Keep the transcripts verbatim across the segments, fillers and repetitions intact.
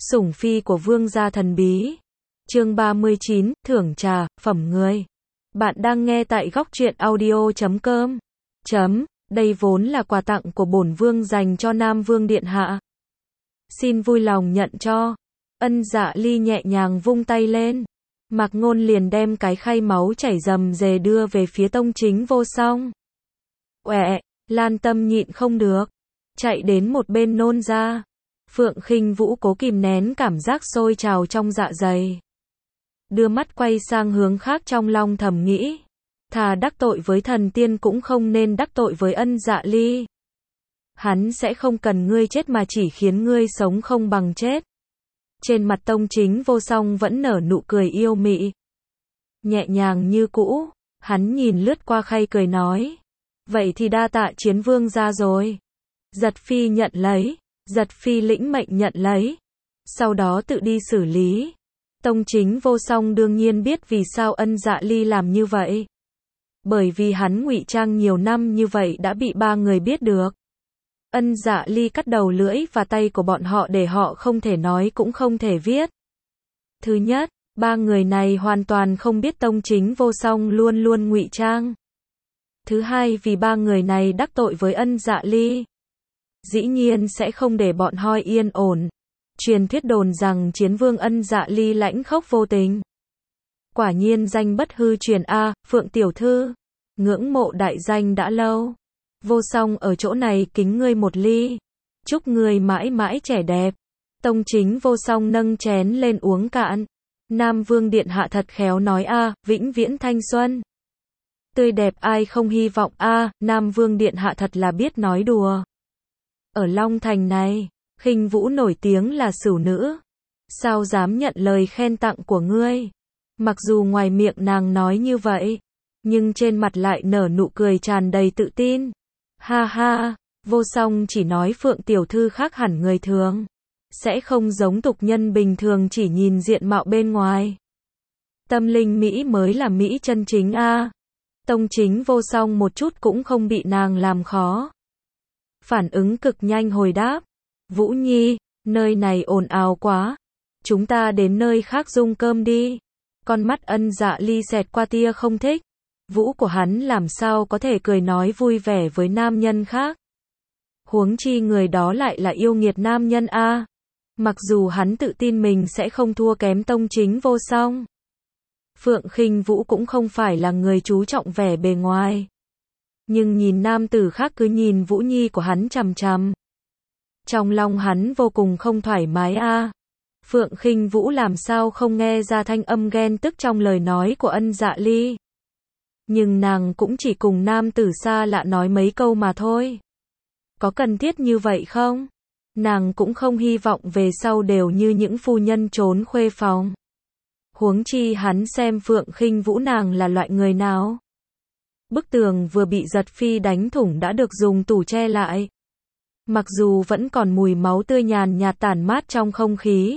Sủng phi của vương gia thần bí. Chương ba mươi chín, thưởng trà, phẩm người. Bạn đang nghe tại góc truyện audio chấm com. Chấm, đây vốn là quà tặng của bổn vương dành cho Nam Vương Điện Hạ. Xin vui lòng nhận cho. Ân Dạ Ly nhẹ nhàng vung tay lên. Mạc Ngôn liền đem cái khay máu chảy rầm rề đưa về phía Tông Chính Vô Song. Quẹ, Lan Tâm nhịn không được. Chạy đến một bên nôn ra. Phượng Khinh Vũ cố kìm nén cảm giác sôi trào trong dạ dày. Đưa mắt quay sang hướng khác trong lòng thầm nghĩ. Thà đắc tội với thần tiên cũng không nên đắc tội với Ân Dạ Ly. Hắn sẽ không cần ngươi chết mà chỉ khiến ngươi sống không bằng chết. Trên mặt Tông Chính Vô Song vẫn nở nụ cười yêu mị. Nhẹ nhàng như cũ, hắn nhìn lướt qua khay cười nói. Vậy thì đa tạ Chiến Vương ra rồi. Giật Phi nhận lấy. Giật Phi lĩnh mệnh nhận lấy. Sau đó tự đi xử lý. Tông Chính Vô Song đương nhiên biết vì sao Ân Dạ Ly làm như vậy. Bởi vì hắn ngụy trang nhiều năm như vậy đã bị ba người biết được. Ân Dạ Ly cắt đầu lưỡi và tay của bọn họ để họ không thể nói cũng không thể viết. Thứ nhất, ba người này hoàn toàn không biết Tông Chính Vô Song luôn luôn ngụy trang. Thứ hai, vì ba người này đắc tội với Ân Dạ Ly, dĩ nhiên sẽ không để bọn họ yên ổn. Truyền thuyết đồn rằng Chiến Vương Ân Dạ Ly lãnh khốc vô tình. Quả nhiên danh bất hư truyền a, Phượng tiểu thư, ngưỡng mộ đại danh đã lâu. Vô Song ở chỗ này kính ngươi một ly. Chúc ngươi mãi mãi trẻ đẹp. Tông Chính Vô Song nâng chén lên uống cạn. Nam Vương Điện Hạ thật khéo nói a, vĩnh viễn thanh xuân. Tươi đẹp ai không hy vọng a, Nam Vương Điện Hạ thật là biết nói đùa. Ở Long Thành này, Khinh Vũ nổi tiếng là sửu nữ. Sao dám nhận lời khen tặng của ngươi? Mặc dù ngoài miệng nàng nói như vậy, nhưng trên mặt lại nở nụ cười tràn đầy tự tin. Ha ha, Vô Song chỉ nói Phượng tiểu thư khác hẳn người thường. Sẽ không giống tục nhân bình thường chỉ nhìn diện mạo bên ngoài. Tâm linh Mỹ mới là Mỹ chân chính a. Tông Chính Vô Song một chút cũng không bị nàng làm khó. Phản ứng cực nhanh hồi đáp. Vũ Nhi, nơi này ồn ào quá. Chúng ta đến nơi khác dung cơm đi. Con mắt Ân Dạ Ly xẹt qua tia không thích. Vũ của hắn làm sao có thể cười nói vui vẻ với nam nhân khác. Huống chi người đó lại là yêu nghiệt nam nhân a. Mặc dù hắn tự tin mình sẽ không thua kém Tông Chính Vô Song. Phượng Khinh Vũ cũng không phải là người chú trọng vẻ bề ngoài. Nhưng nhìn nam tử khác cứ nhìn Vũ Nhi của hắn chằm chằm. Trong lòng hắn vô cùng không thoải mái a. Phượng Khinh Vũ làm sao không nghe ra thanh âm ghen tức trong lời nói của Ân Dạ Ly. Nhưng nàng cũng chỉ cùng nam tử xa lạ nói mấy câu mà thôi. Có cần thiết như vậy không? Nàng cũng không hy vọng về sau đều như những phu nhân trốn khuê phòng. Huống chi hắn xem Phượng Khinh Vũ nàng là loại người nào. Bức tường vừa bị Giật Phi đánh thủng đã được dùng tủ che lại. Mặc dù vẫn còn mùi máu tươi nhàn nhạt tản mát trong không khí,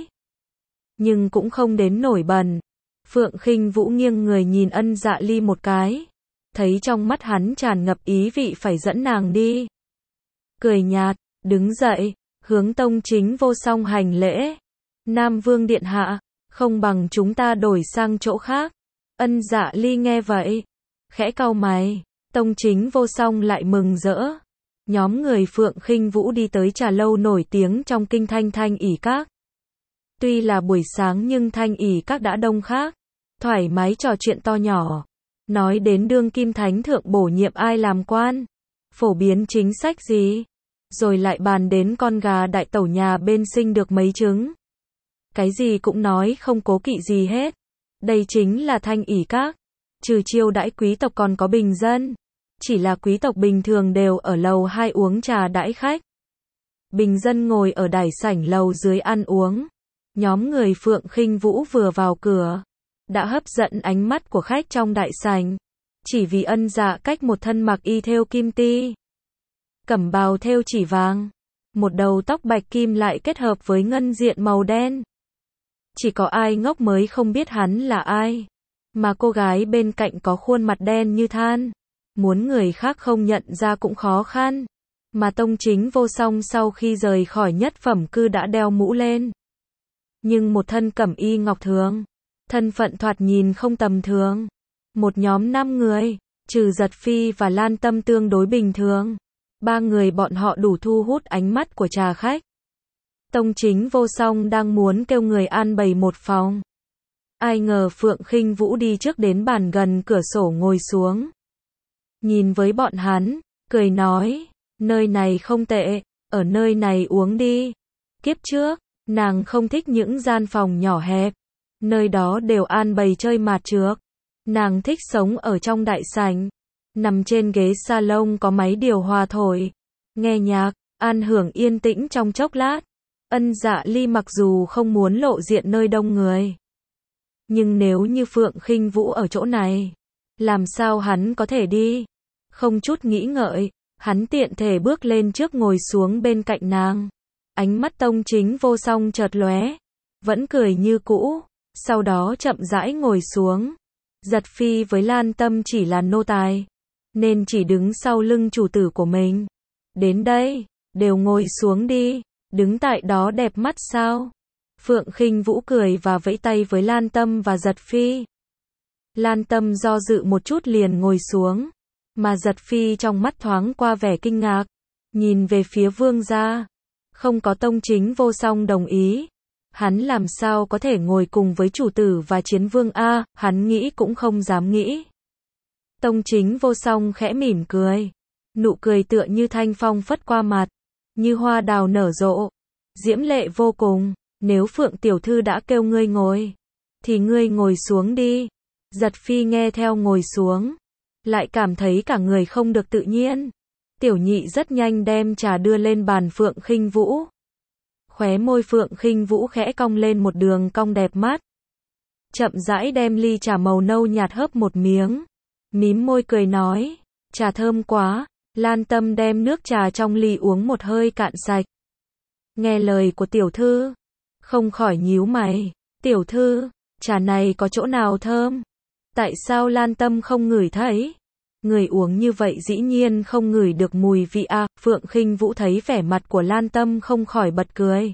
nhưng cũng không đến nổi bần. Phượng Khinh Vũ nghiêng người nhìn Ân Dạ Ly một cái, thấy trong mắt hắn tràn ngập ý vị phải dẫn nàng đi. Cười nhạt, đứng dậy, hướng Tông Chính Vô Song hành lễ. Nam Vương Điện Hạ, không bằng chúng ta đổi sang chỗ khác. Ân Dạ Ly nghe vậy, khẽ cau mày. Tông Chính Vô Song lại mừng rỡ. Nhóm người Phượng Khinh Vũ đi tới trà lâu nổi tiếng trong kinh Thanh Thanh ỷ các. Tuy là buổi sáng nhưng Thanh ỷ các đã đông khác. Thoải mái trò chuyện to nhỏ. Nói đến đương kim thánh thượng bổ nhiệm ai làm quan. Phổ biến chính sách gì. Rồi lại bàn đến con gà đại tẩu nhà bên sinh được mấy trứng. Cái gì cũng nói không cố kỵ gì hết. Đây chính là Thanh ỷ các. Trừ chiêu đãi quý tộc còn có bình dân. Chỉ là quý tộc bình thường đều ở lầu hai uống trà đãi khách. Bình dân ngồi ở đài sảnh lầu dưới ăn uống. Nhóm người Phượng Khinh Vũ vừa vào cửa, đã hấp dẫn ánh mắt của khách trong đại sảnh. Chỉ vì Ân Dạ cách một thân mặc y thêu kim ti. Cẩm bào thêu chỉ vàng. Một đầu tóc bạch kim lại kết hợp với ngân diện màu đen. Chỉ có ai ngốc mới không biết hắn là ai. Mà cô gái bên cạnh có khuôn mặt đen như than. Muốn người khác không nhận ra cũng khó khăn. Mà Tông Chính Vô Song sau khi rời khỏi nhất phẩm cư đã đeo mũ lên. nhưng một thân cẩm y ngọc thường, thân phận thoạt nhìn không tầm thường. Một nhóm năm người, trừ Giật Phi và Lan Tâm tương đối bình thường. Ba người bọn họ đủ thu hút ánh mắt của trà khách. Tông Chính Vô Song đang muốn kêu người an bày một phòng. Ai ngờ Phượng Khinh Vũ đi trước đến bàn gần cửa sổ ngồi xuống. Nhìn với bọn hắn, cười nói, nơi này không tệ, ở nơi này uống đi. Kiếp trước, nàng không thích những gian phòng nhỏ hẹp, nơi đó đều an bày chơi mạt trược. Nàng thích sống ở trong đại sảnh, nằm trên ghế salon có máy điều hòa thổi, nghe nhạc, an hưởng yên tĩnh trong chốc lát. Ân Dạ Ly mặc dù không muốn lộ diện nơi đông người, nhưng nếu như Phượng Khinh Vũ ở chỗ này, làm sao hắn có thể đi? Không chút nghĩ ngợi, hắn tiện thể bước lên trước ngồi xuống bên cạnh nàng. Ánh mắt Tông Chính Vô Song chợt lóe, vẫn cười như cũ, sau đó chậm rãi ngồi xuống. Giật Phi với Lan Tâm chỉ là nô tài, nên chỉ đứng sau lưng chủ tử của mình. Đến đây, đều ngồi xuống đi, đứng tại đó đẹp mắt sao? Phượng Khinh Vũ cười và vẫy tay với Lan Tâm và Giật Phi. Lan Tâm do dự một chút liền ngồi xuống, mà Giật Phi trong mắt thoáng qua vẻ kinh ngạc, nhìn về phía vương gia. Không có Tông Chính Vô Song đồng ý, hắn làm sao có thể ngồi cùng với chủ tử và chiến vương a, hắn nghĩ cũng không dám nghĩ. Tông Chính Vô Song khẽ mỉm cười, nụ cười tựa như thanh phong phất qua mặt, như hoa đào nở rộ, diễm lệ vô cùng. Nếu Phượng tiểu thư đã kêu ngươi ngồi, thì ngươi ngồi xuống đi. Giật Phi nghe theo ngồi xuống, lại cảm thấy cả người không được tự nhiên. Tiểu nhị rất nhanh đem trà đưa lên bàn Phượng Khinh Vũ. Khóe môi Phượng Khinh Vũ khẽ cong lên một đường cong đẹp mắt. Chậm rãi đem ly trà màu nâu nhạt hớp một miếng, mím môi cười nói, trà thơm quá. Lan Tâm đem nước trà trong ly uống một hơi cạn sạch. Nghe lời của tiểu thư, không khỏi nhíu mày. Tiểu thư, trà này có chỗ nào thơm? Tại sao Lan Tâm không ngửi thấy? Người uống như vậy dĩ nhiên không ngửi được mùi vị a. À, Phượng Khinh Vũ thấy vẻ mặt của Lan Tâm không khỏi bật cười.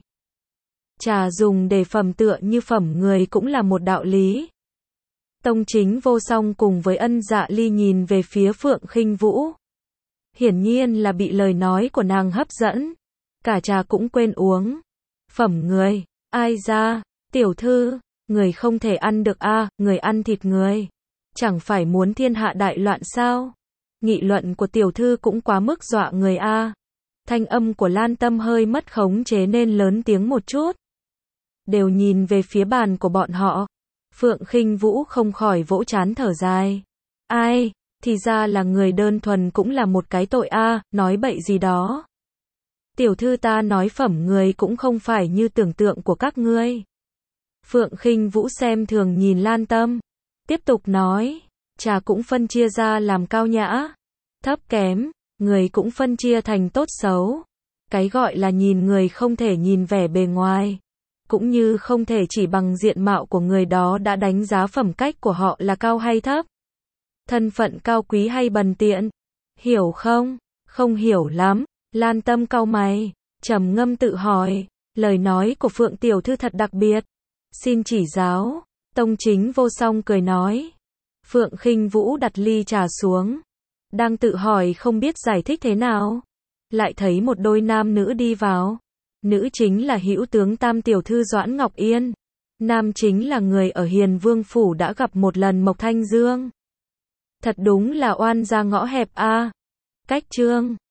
Trà dùng để phẩm tựa như phẩm người cũng là một đạo lý. Tông Chính Vô Song cùng với Ân Dạ Ly nhìn về phía Phượng Khinh Vũ. Hiển nhiên là bị lời nói của nàng hấp dẫn. Cả trà cũng quên uống. Phẩm người, ai ra, tiểu thư, người không thể ăn được a, à, người ăn thịt người. Chẳng phải muốn thiên hạ đại loạn sao? Nghị luận của tiểu thư cũng quá mức dọa người a. À. Thanh âm của Lan Tâm hơi mất khống chế nên lớn tiếng một chút. Đều nhìn về phía bàn của bọn họ. Phượng Khinh Vũ không khỏi vỗ trán thở dài. Ai, thì ra là người đơn thuần cũng là một cái tội a, à, nói bậy gì đó. Tiểu thư ta nói phẩm người cũng không phải như tưởng tượng của các ngươi. Phượng Khinh Vũ xem thường nhìn Lan Tâm, tiếp tục nói, trà cũng phân chia ra làm cao nhã, thấp kém, người cũng phân chia thành tốt xấu. Cái gọi là nhìn người không thể nhìn vẻ bề ngoài, cũng như không thể chỉ bằng diện mạo của người đó đã đánh giá phẩm cách của họ là cao hay thấp, thân phận cao quý hay bần tiện. Hiểu không? Không hiểu lắm. Lan Tâm cau mày, trầm ngâm tự hỏi, lời nói của Phượng tiểu thư thật đặc biệt. Xin chỉ giáo. Tông Chính Vô Song cười nói. Phượng Khinh Vũ đặt ly trà xuống, đang tự hỏi không biết giải thích thế nào, lại thấy một đôi nam nữ đi vào. Nữ chính là hữu tướng Tam tiểu thư Doãn Ngọc Yên, nam chính là người ở Hiền Vương phủ đã gặp một lần Mộc Thanh Dương. Thật đúng là oan gia ngõ hẹp a. À. Cách chương